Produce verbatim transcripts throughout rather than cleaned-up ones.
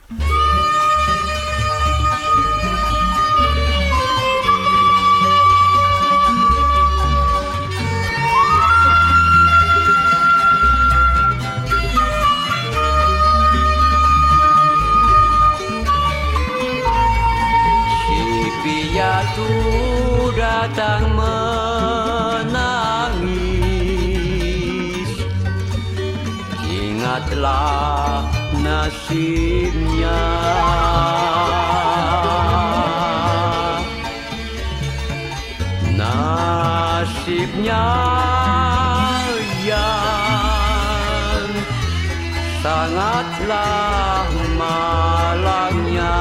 Piatu datang menangis, ingatlah nasibnya. Nasibnya yang sangatlah malangnya.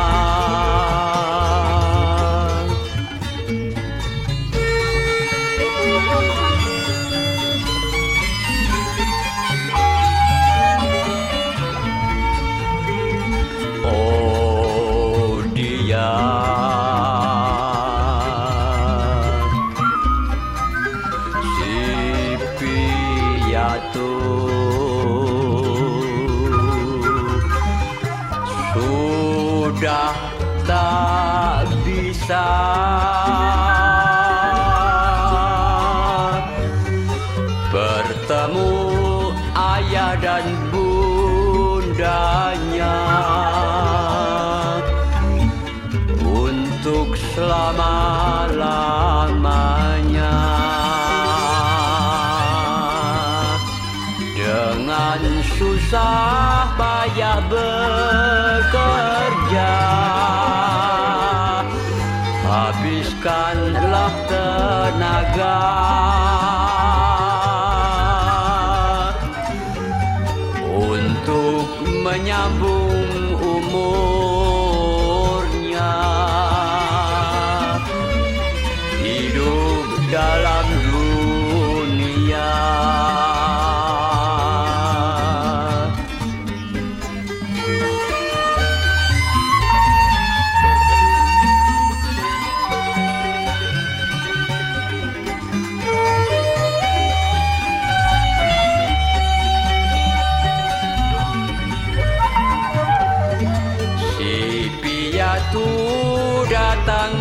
Sudah tak bisa bertemu ayah dan bundanya untuk selama-lamanya. Dengan susah payah bekerja, habiskanlah tenaga untuk menyambung umurnya, hidup dalam dunia. Piatu datang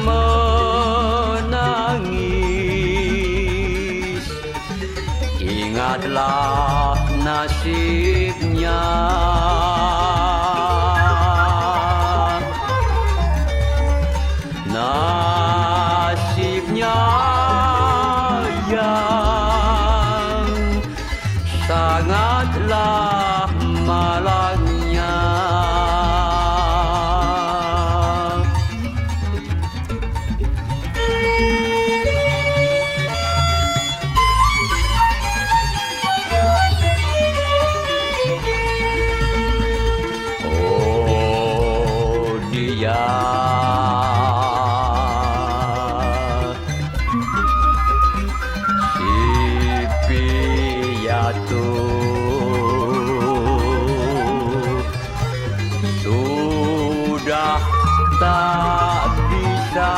menangis, ingatlah nasibnya. Nasibnya yang sangatlah malangnya. Si piatu sudah tak bisa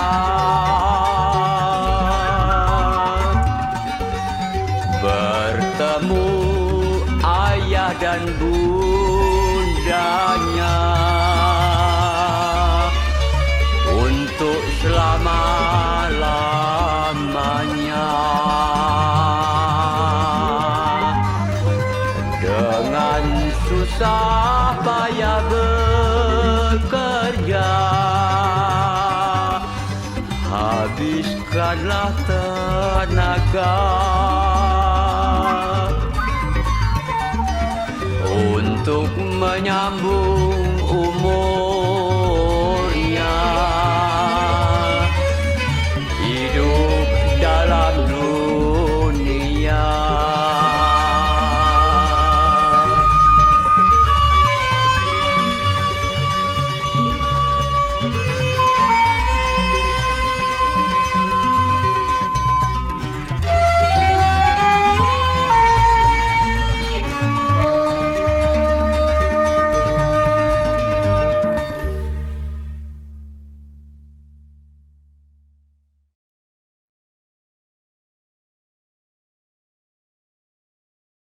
bertemu ayah dan bundanya untuk selama-lamanya. Dengan susah payah bekerja, habiskanlah tenaga untuk menyambung